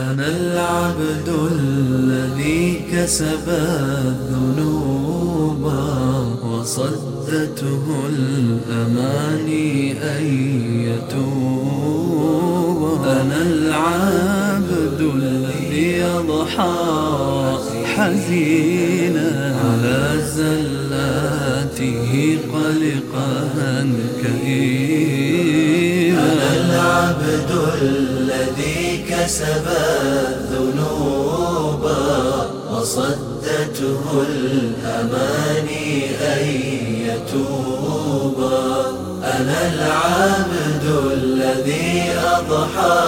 أنا العبد الذي كسب الذنوب وصدته الأماني أن يتوب. أنا العبد الذي يضحى حزينا على زلاته قلقا كئيبا. أنا العبد الذي كسب الذنوب وصدته الأماني أن يتوب. أنا العبد الذي أضحى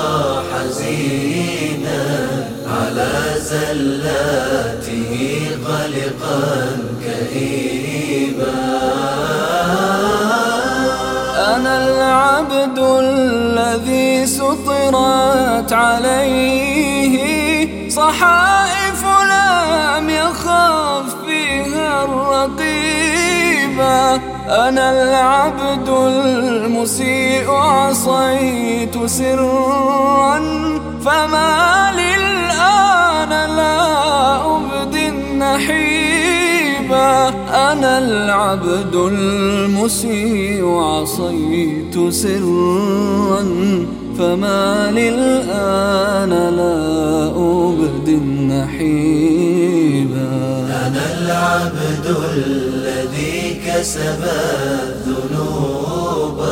حزينا على زلاته قلقا كئيبا. أنا العبد الذي سطرت عليه صحائف لم يخف فيها الرقيبة. أنا العبد المسيء عصيت سرا فما للآن لا أبدي النحيبة. أنا العبد المسيء عصيت سرا فما للآن لا أبدي النحيبة. أنا العبد الذي كسب الذنوب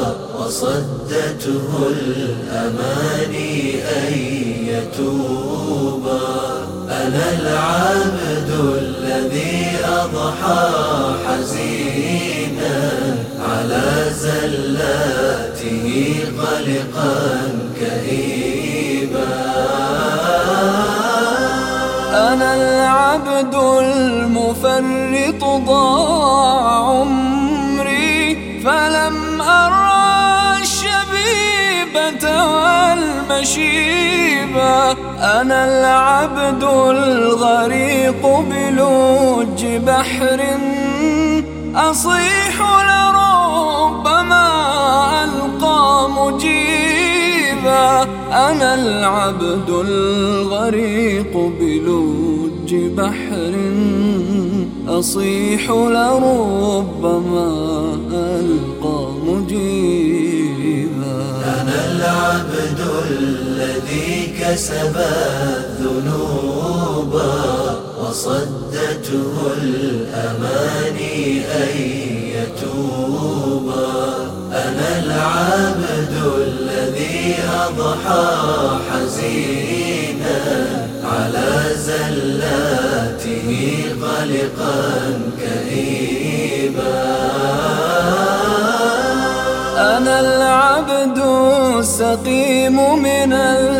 وصدته الأماني أن يتوب. أنا العبد الذي أضحى حزينا على زلاته قلقا كئيبا. أنا العبد المفرط ضاع عمري فلم أرى الشبيبة والمشيبة. أنا العبد الغريق بلوج بحر أصيح لربما ألقى مجيبا. أنا العبد الغريق بلوج بحر أصيح لربما ألقى مجيبا. أنا العبد الذي كسب الذنوب وصدته الأماني أن يتوب. أنا العبد الذي أضحى حزينا على زلاته قلقا كئيبا. أنا العبد السقيم من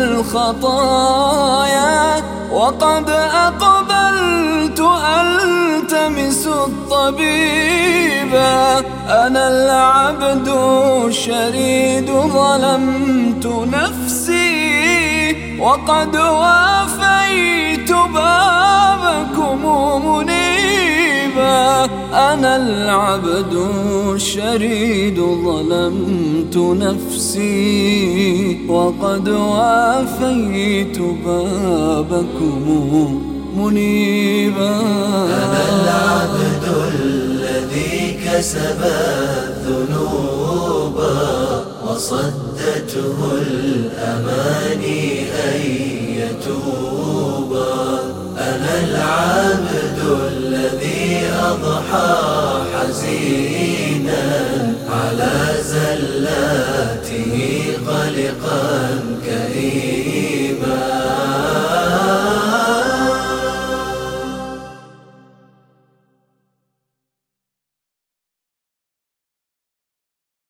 الخطايا وقد أقبلت ألتمس الطبيبا. أنا العبد الشريد ظلمت نفسي وقد وافيت بابكم منيبا. أنا العبد الشريد ظلمت نفسي وقد وافيت بابكم منيبا. أنا العبد الذي كسب الذنوب وصدته الأماني أن يتوب. أنا العبد الذي أضحى حزينا على زلاته قلقا